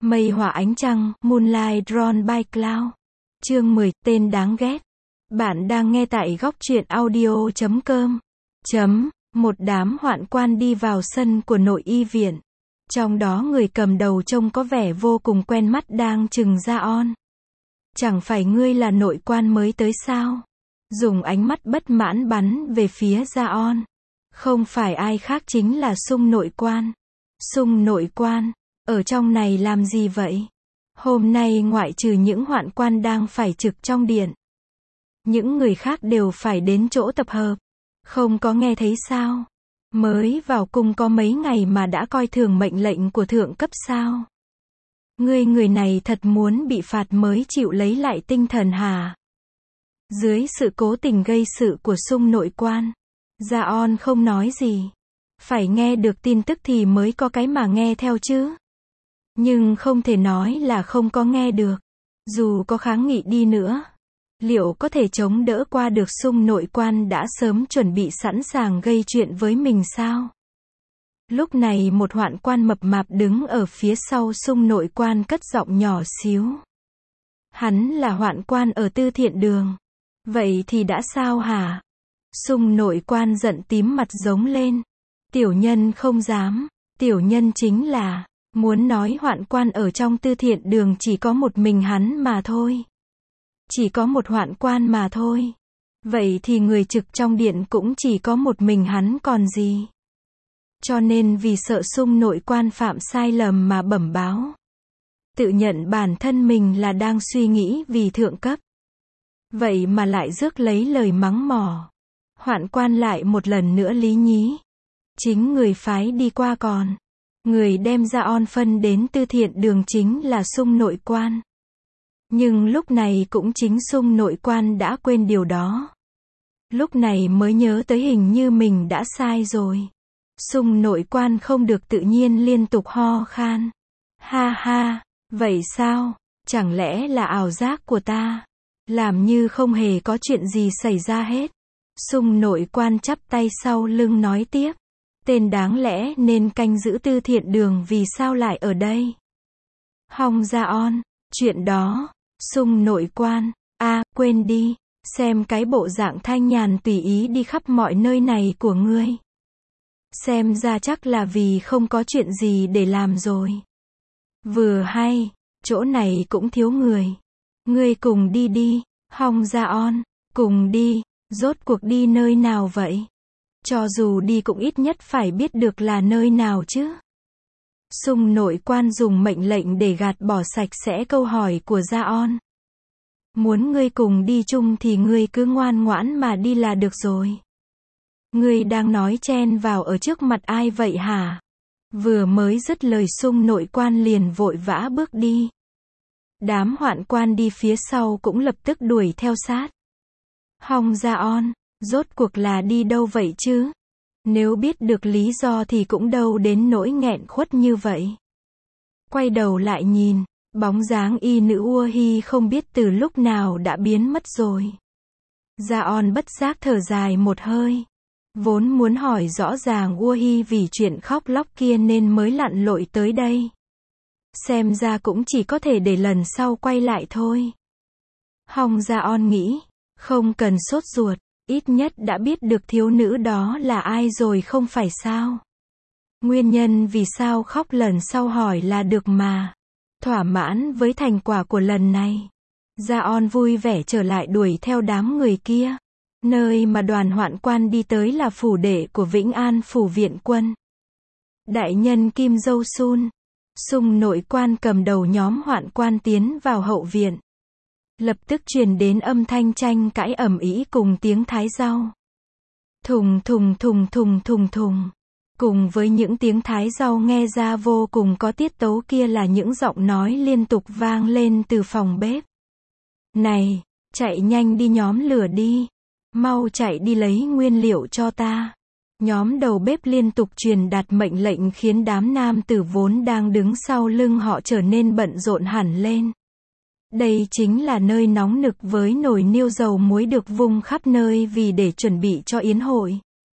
Mây hòa ánh trăng, Moonlight Drawn by Cloud. Chương 10, tên đáng ghét. Bạn đang nghe tại góc truyện audio.com. Một đám hoạn quan đi vào sân của nội y viện. Trong đó người cầm đầu trông có vẻ vô cùng quen mắt đang trừng Ra-on. Chẳng phải ngươi là nội quan mới tới sao? Dùng ánh mắt bất mãn bắn về phía Ra-on. Không phải ai khác chính là Sung nội quan. Sung nội quan, ở trong này làm gì vậy? Hôm nay ngoại trừ những hoạn quan đang phải trực trong điện, những người khác đều phải đến chỗ tập hợp. Không có nghe thấy sao? Mới vào cung có mấy ngày mà đã coi thường mệnh lệnh của thượng cấp sao? Người này thật muốn bị phạt mới chịu lấy lại tinh thần hả? Dưới sự cố tình gây sự của Sung nội quan, Ra-on không nói gì. Phải nghe được tin tức thì mới có cái mà nghe theo chứ. Nhưng không thể nói là không có nghe được. Dù có kháng nghị đi nữa, liệu có thể chống đỡ qua được Sung nội quan đã sớm chuẩn bị sẵn sàng gây chuyện với mình sao? Lúc này một hoạn quan mập mạp đứng ở phía sau Sung nội quan cất giọng nhỏ xíu. Hắn là hoạn quan ở Tư Thiện Đường. Vậy thì đã sao hả? Sung nội quan giận tím mặt giống lên. Tiểu nhân không dám. Tiểu nhân chính là muốn nói hoạn quan ở trong Tư Thiện Đường chỉ có một mình hắn mà thôi. Chỉ có một hoạn quan mà thôi. Vậy thì người trực trong điện cũng chỉ có một mình hắn còn gì. Cho nên vì sợ Sung nội quan phạm sai lầm mà bẩm báo. Tự nhận bản thân mình là đang suy nghĩ vì thượng cấp. Vậy mà lại rước lấy lời mắng mỏ. Hoạn quan lại một lần nữa lý nhí. Chính người phái đi qua còn. Người đem Ra-on phân đến Tư Thiện Đường chính là Sung nội quan. Nhưng lúc này cũng chính Sung nội quan đã quên điều đó. Lúc này mới nhớ tới hình như mình đã sai rồi. Sung nội quan không được tự nhiên liên tục ho khan. Ha ha, vậy sao? Chẳng lẽ là ảo giác của ta? Làm như không hề có chuyện gì xảy ra hết. Sung nội quan chắp tay sau lưng nói tiếp. Tên đáng lẽ nên canh giữ Tư Thiện Đường vì sao lại ở đây? Hong Ra-on, chuyện đó. Sung nội quan, quên đi. Xem cái bộ dạng thanh nhàn tùy ý đi khắp mọi nơi này của ngươi. Xem ra chắc là vì không có chuyện gì để làm rồi. Vừa hay, chỗ này cũng thiếu người. Ngươi cùng đi đi. Hong Ra-on, cùng đi. Rốt cuộc đi nơi nào vậy? Cho dù đi cũng ít nhất phải biết được là nơi nào chứ. Sung nội quan dùng mệnh lệnh để gạt bỏ sạch sẽ câu hỏi của Ra-on. Muốn ngươi cùng đi chung thì ngươi cứ ngoan ngoãn mà đi là được rồi. Ngươi đang nói chen vào ở trước mặt ai vậy hả? Vừa mới dứt lời Sung nội quan liền vội vã bước đi. Đám hoạn quan đi phía sau cũng lập tức đuổi theo sát. Hong Ra-on, rốt cuộc là đi đâu vậy chứ? Nếu biết được lý do thì cũng đâu đến nỗi nghẹn khuất như vậy. Quay đầu lại nhìn, bóng dáng y nữ Uohi không biết từ lúc nào đã biến mất rồi. Ra-on bất giác thở dài một hơi. Vốn muốn hỏi rõ ràng Uohi vì chuyện khóc lóc kia nên mới lặn lội tới đây. Xem ra cũng chỉ có thể để lần sau quay lại thôi. Hong Ra-on nghĩ, không cần sốt ruột, ít nhất đã biết được thiếu nữ đó là ai rồi không phải sao? Nguyên nhân vì sao khóc lần sau hỏi là được mà. Thỏa mãn với thành quả của lần này, Ra-on vui vẻ trở lại đuổi theo đám người kia. Nơi mà đoàn hoạn quan đi tới là phủ đệ của Vĩnh An phủ viện quân. Đại nhân Kim Dâu Sun, Sung nội quan cầm đầu nhóm hoạn quan tiến vào hậu viện. Lập tức truyền đến âm thanh tranh cãi ầm ĩ cùng tiếng thái rau. Thùng thùng thùng thùng thùng thùng. Cùng với những tiếng thái rau nghe ra vô cùng có tiết tấu kia là những giọng nói liên tục vang lên từ phòng bếp. Này, chạy nhanh đi nhóm lửa đi. Mau chạy đi lấy nguyên liệu cho ta. Nhóm đầu bếp liên tục truyền đạt mệnh lệnh khiến đám nam tử vốn đang đứng sau lưng họ trở nên bận rộn hẳn lên. Đây chính là nơi nóng nực với nồi niêu dầu muối được vung khắp nơi vì để chuẩn bị cho yến hội.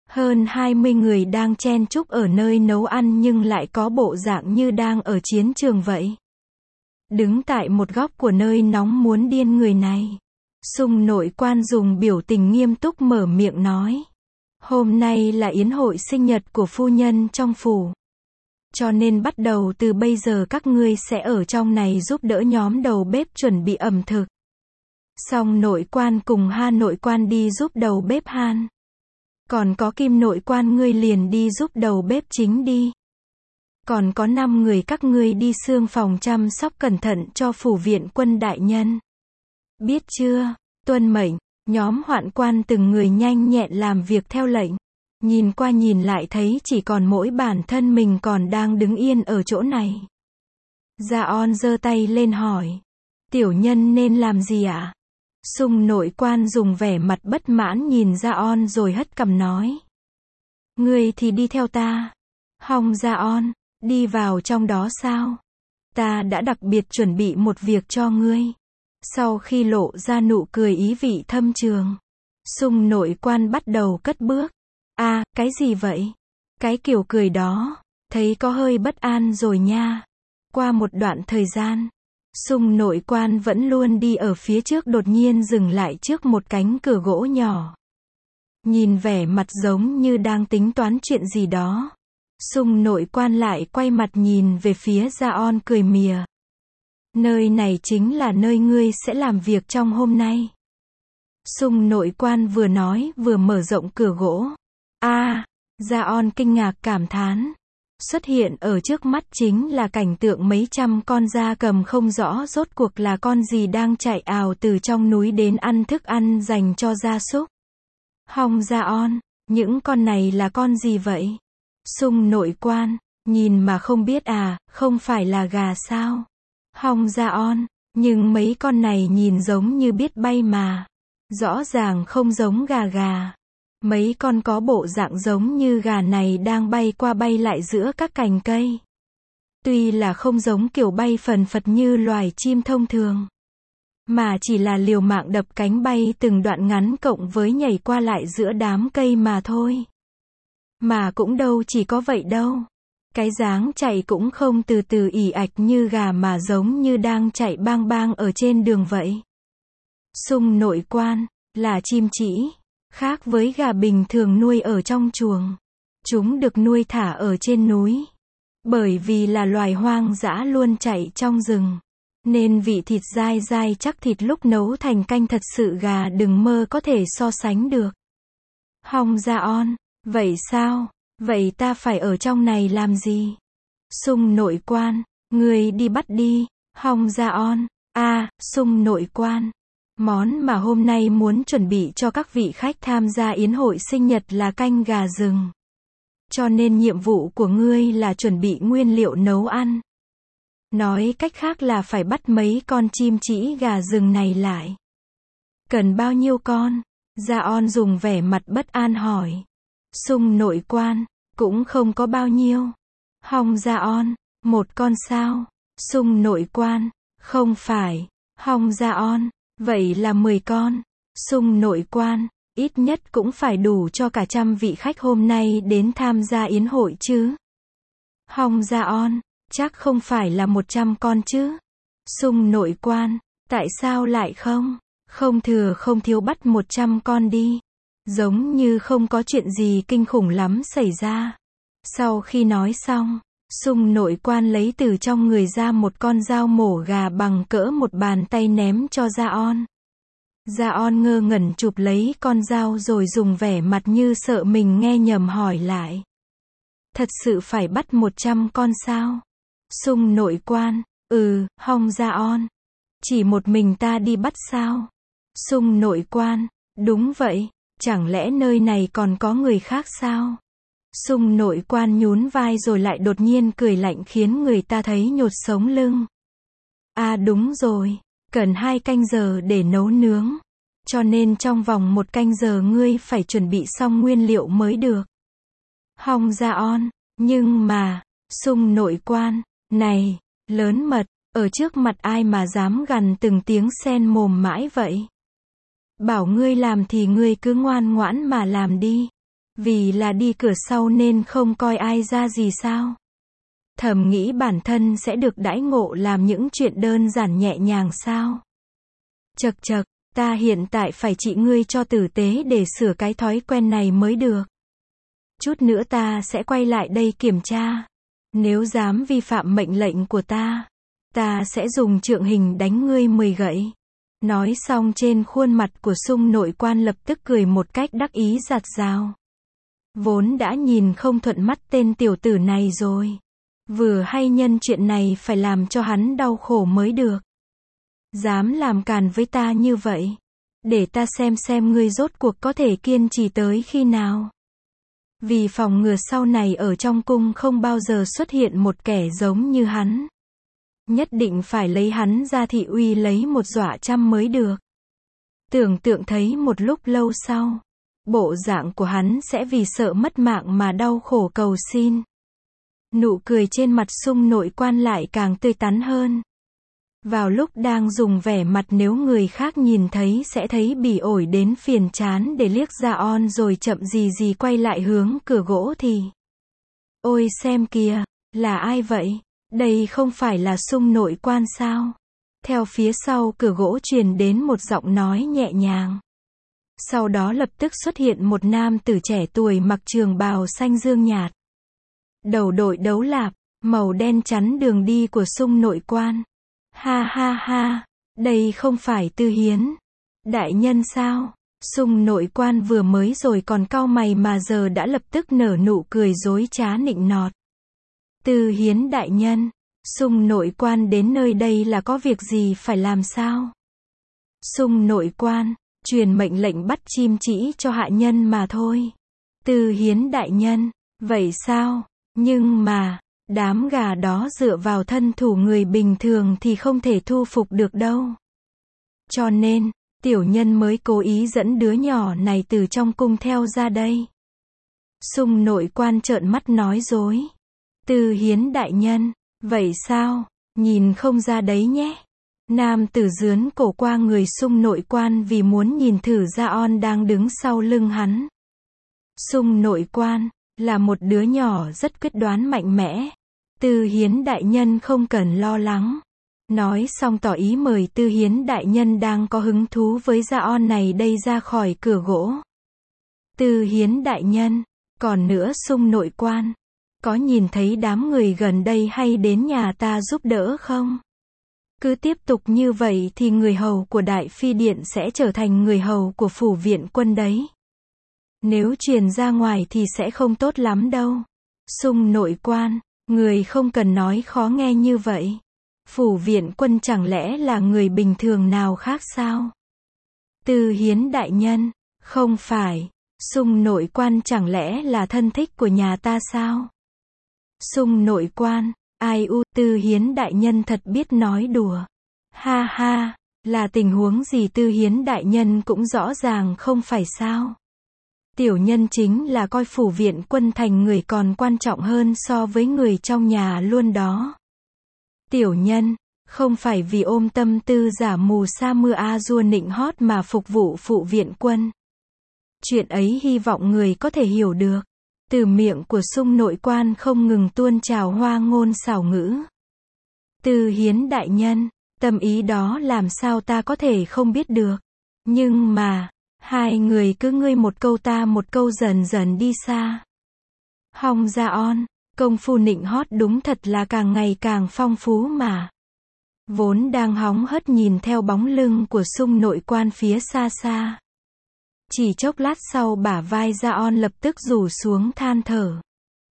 Hơn 20 người đang chen chúc ở nơi nấu ăn nhưng lại có bộ dạng như đang ở chiến trường vậy. Đứng tại một góc của nơi nóng muốn điên người này. Sung nội quan dùng biểu tình nghiêm túc mở miệng nói. Hôm nay là yến hội sinh nhật của phu nhân trong phủ. Cho nên bắt đầu từ bây giờ các ngươi sẽ ở trong này giúp đỡ nhóm đầu bếp chuẩn bị ẩm thực. Xong nội quan cùng Ha nội quan đi giúp đầu bếp Han. Còn có Kim nội quan ngươi liền đi giúp đầu bếp chính đi. Còn có 5 người các ngươi đi xương phòng chăm sóc cẩn thận cho phủ viện quân đại nhân. Biết chưa? Tuân mệnh. Nhóm hoạn quan từng người nhanh nhẹn làm việc theo lệnh. Nhìn qua nhìn lại thấy chỉ còn mỗi bản thân mình còn đang đứng yên ở chỗ này. Gia On giơ tay lên hỏi. Tiểu nhân nên làm gì ạ? Sung nội quan dùng vẻ mặt bất mãn nhìn Gia On rồi hất cằm nói. Ngươi thì đi theo ta. Hong Gia On, đi vào trong đó sao? Ta đã đặc biệt chuẩn bị một việc cho ngươi. Sau khi lộ ra nụ cười ý vị thâm trường, Sung nội quan bắt đầu cất bước. Cái gì vậy? Cái kiểu cười đó, thấy có hơi bất an rồi nha. Qua một đoạn thời gian, Sung nội quan vẫn luôn đi ở phía trước đột nhiên dừng lại trước một cánh cửa gỗ nhỏ. Nhìn vẻ mặt giống như đang tính toán chuyện gì đó. Sung nội quan lại quay mặt nhìn về phía Gia On cười mỉa. Nơi này chính là nơi ngươi sẽ làm việc trong hôm nay. Sung nội quan vừa nói vừa mở rộng cửa gỗ. Gia On kinh ngạc cảm thán. Xuất hiện ở trước mắt chính là cảnh tượng mấy trăm con gia cầm không rõ rốt cuộc là con gì đang chạy ào từ trong núi đến ăn thức ăn dành cho gia súc. Hong Gia On, những con này là con gì vậy? Sung nội quan, nhìn mà không biết không phải là gà sao? Hong Gia On, nhưng mấy con này nhìn giống như biết bay mà. Rõ ràng không giống gà. Mấy con có bộ dạng giống như gà này đang bay qua bay lại giữa các cành cây. Tuy là không giống kiểu bay phần phật như loài chim thông thường, mà chỉ là liều mạng đập cánh bay từng đoạn ngắn cộng với nhảy qua lại giữa đám cây mà thôi. Mà cũng đâu chỉ có vậy đâu. Cái dáng chạy cũng không từ từ ì ạch như gà mà giống như đang chạy bang bang ở trên đường vậy. Sung nội quan, là chim chỉ. Khác với gà bình thường nuôi ở trong chuồng. Chúng được nuôi thả ở trên núi. Bởi vì là loài hoang dã luôn chạy trong rừng. Nên vị thịt dai dai chắc thịt lúc nấu thành canh thật sự gà đừng mơ có thể so sánh được. Hong Gia On, vậy sao? Vậy ta phải ở trong này làm gì? Sung nội quan, người đi bắt đi. Hong Gia On, Sung nội quan. Món mà hôm nay muốn chuẩn bị cho các vị khách tham gia yến hội sinh nhật là canh gà rừng. Cho nên nhiệm vụ của ngươi là chuẩn bị nguyên liệu nấu ăn. Nói cách khác là phải bắt mấy con chim chỉ gà rừng này lại. Cần bao nhiêu con? Gia On dùng vẻ mặt bất an hỏi. Sung nội quan, cũng không có bao nhiêu. Hong Gia On, 1 con sao? Sung nội quan, không phải. Hong Gia On, vậy là 10 con. Sung nội quan, ít nhất cũng phải đủ cho cả 100 vị khách hôm nay đến tham gia yến hội chứ. Hong Gia On, chắc không phải là 100 con chứ. Sung nội quan, tại sao lại không? Không thừa không thiếu bắt 100 con đi. Giống như không có chuyện gì kinh khủng lắm xảy ra. Sau khi nói xong, Sung nội quan lấy từ trong người ra một con dao mổ gà bằng cỡ một bàn tay ném cho Gia On. Gia On ngơ ngẩn chụp lấy con dao rồi dùng vẻ mặt như sợ mình nghe nhầm hỏi lại. Thật sự phải bắt 100 con sao? Sung nội quan, Hong Gia On. Chỉ một mình ta đi bắt sao? Sung nội quan, đúng vậy, chẳng lẽ nơi này còn có người khác sao? Sung nội quan nhún vai rồi lại đột nhiên cười lạnh khiến người ta thấy nhột sống lưng. Đúng rồi, cần 2 canh giờ để nấu nướng. Cho nên trong vòng 1 canh giờ ngươi phải chuẩn bị xong nguyên liệu mới được. Hong Gia On, nhưng mà, Sung nội quan, này, lớn mật, ở trước mặt ai mà dám gằn từng tiếng sen mồm mãi vậy? Bảo ngươi làm thì ngươi cứ ngoan ngoãn mà làm đi. Vì là đi cửa sau nên không coi ai ra gì sao? Thầm nghĩ bản thân sẽ được đãi ngộ làm những chuyện đơn giản nhẹ nhàng sao? Chậc chậc, ta hiện tại phải trị ngươi cho tử tế để sửa cái thói quen này mới được. Chút nữa ta sẽ quay lại đây kiểm tra. Nếu dám vi phạm mệnh lệnh của ta sẽ dùng trượng hình đánh ngươi 10 gậy. Nói xong trên khuôn mặt của Sung nội quan lập tức cười một cách đắc ý giạt rào. Vốn đã nhìn không thuận mắt tên tiểu tử này rồi. Vừa hay nhân chuyện này phải làm cho hắn đau khổ mới được. Dám làm càn với ta như vậy. Để ta xem ngươi rốt cuộc có thể kiên trì tới khi nào. Vì phòng ngừa sau này ở trong cung không bao giờ xuất hiện một kẻ giống như hắn. Nhất định phải lấy hắn ra thị uy lấy một dọa trăm mới được. Tưởng tượng thấy một lúc lâu sau, bộ dạng của hắn sẽ vì sợ mất mạng mà đau khổ cầu xin. Nụ cười trên mặt Sung nội quan lại càng tươi tắn hơn. Vào lúc đang dùng vẻ mặt nếu người khác nhìn thấy sẽ thấy bỉ ổi đến phiền chán để liếc ra on rồi chậm gì quay lại hướng cửa gỗ thì. Ôi xem kìa, là ai vậy? Đây không phải là Sung nội quan sao? Theo phía sau cửa gỗ truyền đến một giọng nói nhẹ nhàng. Sau đó lập tức xuất hiện một nam tử trẻ tuổi mặc trường bào xanh dương nhạt. Đầu đội đấu lạp, màu đen chắn đường đi của Sung nội quan. Ha ha ha, đây không phải Tư Hiến đại nhân sao? Sung nội quan vừa mới rồi còn cau mày mà giờ đã lập tức nở nụ cười dối trá nịnh nọt. Tư Hiến đại nhân, Sung nội quan đến nơi đây là có việc gì phải làm sao? Sung nội quan, truyền mệnh lệnh bắt chim chỉ cho hạ nhân mà thôi. Tư Hiến đại nhân, vậy sao? Nhưng mà, đám gà đó dựa vào thân thủ người bình thường thì không thể thu phục được đâu. Cho nên, tiểu nhân mới cố ý dẫn đứa nhỏ này từ trong cung theo ra đây. Sung nội quan trợn mắt nói dối. Tư Hiến đại nhân, vậy sao? Nhìn không ra đấy nhé. Nam tử dướn cổ qua người Sung nội quan vì muốn nhìn thử ra on đang đứng sau lưng hắn. Sung nội quan, là một đứa nhỏ rất quyết đoán mạnh mẽ. Tư Hiến đại nhân không cần lo lắng. Nói xong tỏ ý mời Tư Hiến đại nhân đang có hứng thú với Gia On này đây ra khỏi cửa gỗ. Tư Hiến đại nhân, còn nữa Sung nội quan, có nhìn thấy đám người gần đây hay đến nhà ta giúp đỡ không? Cứ tiếp tục như vậy thì người hầu của Đại Phi Điện sẽ trở thành người hầu của phủ viện quân đấy. Nếu truyền ra ngoài thì sẽ không tốt lắm đâu. Sung nội quan, người không cần nói khó nghe như vậy. Phủ viện quân chẳng lẽ là người bình thường nào khác sao? Tư Hiến đại nhân, không phải. Sung nội quan chẳng lẽ là thân thích của nhà ta sao? Sung nội quan, ai u, Tư Hiến đại nhân thật biết nói đùa. Ha ha, là tình huống gì Tư Hiến đại nhân cũng rõ ràng không phải sao? Tiểu nhân chính là coi phủ viện quân thành người còn quan trọng hơn so với người trong nhà luôn đó. Tiểu nhân, không phải vì ôm tâm tư giả mù sa mưa a dua nịnh hót mà phục vụ phụ viện quân. Chuyện ấy hy vọng người có thể hiểu được. Từ miệng của Sung nội quan không ngừng tuôn trào hoa ngôn xảo ngữ. Tư Hiến đại nhân, tâm ý đó làm sao ta có thể không biết được. Nhưng mà, hai người cứ ngươi một câu ta một câu dần dần đi xa. Hong Gia On, công phu nịnh hót đúng thật là càng ngày càng phong phú mà. Vốn đang hóng hớt nhìn theo bóng lưng của Sung nội quan phía xa xa. Chỉ chốc lát sau bả vai Gia On lập tức rủ xuống than thở.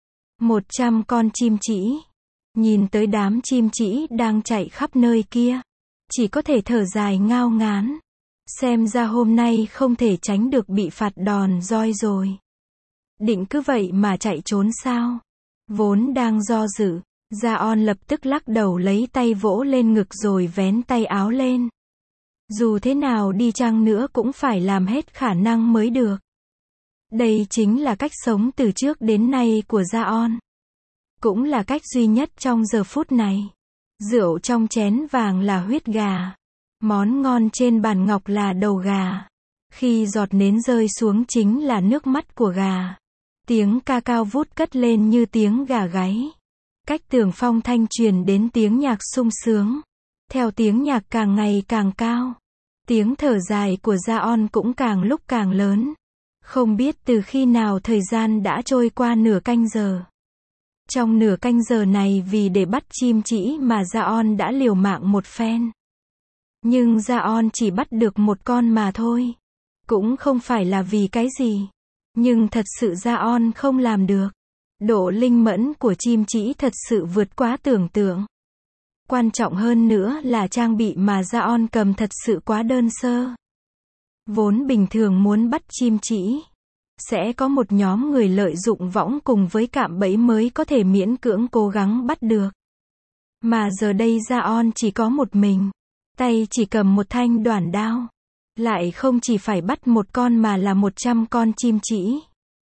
100 con chim chỉ. Nhìn tới đám chim chỉ đang chạy khắp nơi kia. Chỉ có thể thở dài ngao ngán. Xem ra hôm nay không thể tránh được bị phạt đòn roi rồi. Định cứ vậy mà chạy trốn sao? Vốn đang do dự, Gia On lập tức lắc đầu lấy tay vỗ lên ngực rồi vén tay áo lên. Dù thế nào đi chăng nữa cũng phải làm hết khả năng mới được. Đây chính là cách sống từ trước đến nay của Gia On. Cũng là cách duy nhất trong giờ phút này. Rượu trong chén vàng là huyết gà. Món ngon trên bàn ngọc là đầu gà. Khi giọt nến rơi xuống chính là nước mắt của gà. Tiếng ca cao vút cất lên như tiếng gà gáy. Cách tường phong thanh truyền đến tiếng nhạc sung sướng. Theo tiếng nhạc càng ngày càng cao, tiếng thở dài của Jaon cũng càng lúc càng lớn. Không biết từ khi nào thời gian đã trôi qua nửa canh giờ. Trong nửa canh giờ này vì để bắt chim trĩ mà Jaon đã liều mạng một phen. Nhưng Jaon chỉ bắt được một con mà thôi. Cũng không phải là vì cái gì. Nhưng thật sự Jaon không làm được. Độ linh mẫn của chim trĩ thật sự vượt quá tưởng tượng. Quan trọng hơn nữa là trang bị mà Jaon cầm thật sự quá đơn sơ. Vốn bình thường muốn bắt chim trĩ, sẽ có một nhóm người lợi dụng võng cùng với cạm bẫy mới có thể miễn cưỡng cố gắng bắt được. Mà giờ đây Jaon chỉ có một mình, tay chỉ cầm một thanh đoản đao. Lại không chỉ phải bắt một con mà là 100 con chim trĩ.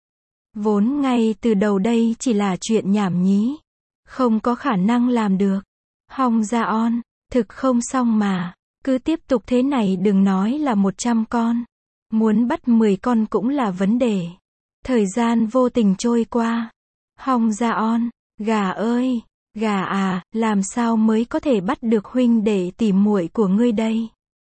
Vốn ngay từ đầu đây chỉ là chuyện nhảm nhí. Không có khả năng làm được. Hong Jaon, thực không xong mà. Cứ tiếp tục thế này đừng nói là 100 con. Muốn bắt 10 con cũng là vấn đề. Thời gian vô tình trôi qua. Hong Jaon, gà ơi, gà à, làm sao mới có thể bắt được huynh đệ tỉ muội của ngươi đây?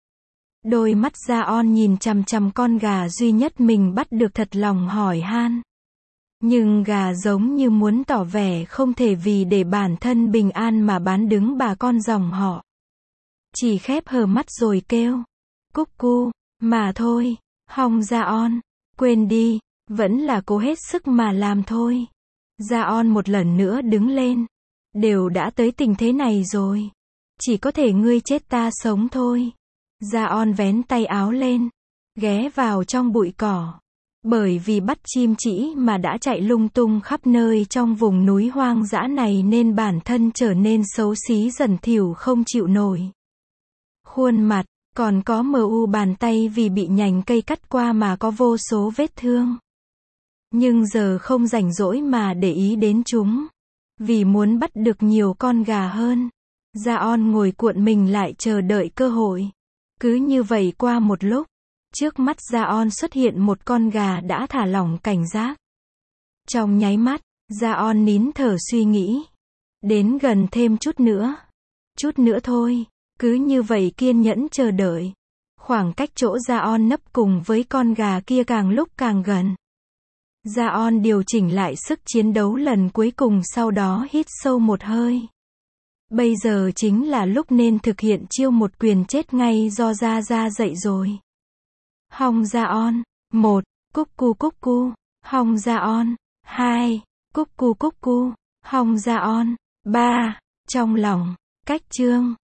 Đôi mắt Jaon nhìn chằm chằm con gà duy nhất mình bắt được thật lòng hỏi han. Nhưng gà giống như muốn tỏ vẻ không thể vì để bản thân bình an mà bán đứng bà con dòng họ. Chỉ khép hờ mắt rồi kêu. Cúc cu, mà thôi, Hong Jaon, quên đi, vẫn là cố hết sức mà làm thôi. Jaon một lần nữa đứng lên. Đều đã tới tình thế này rồi. Chỉ có thể ngươi chết ta sống thôi. Jaon vén tay áo lên, ghé vào trong bụi cỏ. Bởi vì bắt chim trĩ mà đã chạy lung tung khắp nơi trong vùng núi hoang dã này nên bản thân trở nên xấu xí dần thỉu không chịu nổi. Khuôn mặt, còn có bàn tay vì bị nhành cây cắt qua mà có vô số vết thương. Nhưng giờ không rảnh rỗi mà để ý đến chúng. Vì muốn bắt được nhiều con gà hơn. Jaon ngồi cuộn mình lại chờ đợi cơ hội. Cứ như vậy qua một lúc, trước mắt Jaon xuất hiện một con gà đã thả lỏng cảnh giác. Trong nháy mắt, Jaon nín thở suy nghĩ. Đến gần thêm chút nữa thôi. Cứ như vậy kiên nhẫn chờ đợi. Khoảng cách chỗ Jaon nấp cùng với con gà kia càng lúc càng gần. Jaon điều chỉnh lại sức chiến đấu lần cuối cùng sau đó hít sâu một hơi. Bây giờ chính là lúc nên thực hiện chiêu một quyền chết ngay do Ra dạy rồi. Hong Jaon, 1, cúc cu, Hong Jaon, 2, cúc cu, Hong Jaon, 3, trong lòng, cách chương.